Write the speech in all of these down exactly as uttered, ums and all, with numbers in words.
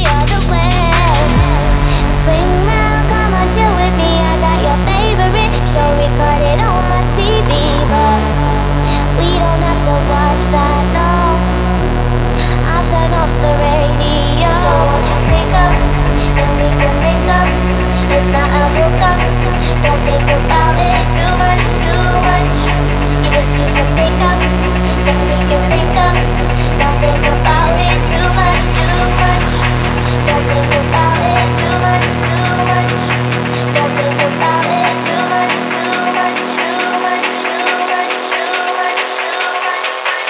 other way. Swing round, come on, chill with me. I got your favorite show recorded on my T V, but we don't have to watch that, no. I'll turn off the radio. So won't you pick up and we can link up? It's not a hookup. Don't think about it too much, too much. You just need to pick up, then we can link up. Don't think about it too much, too much. Don't think about it too much, too much. Don't think about it too much, too much, too much, too much, too much, too much.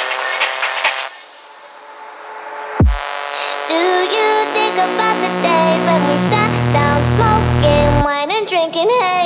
Do you think about the days when we sat down smoking wine and drinking hay?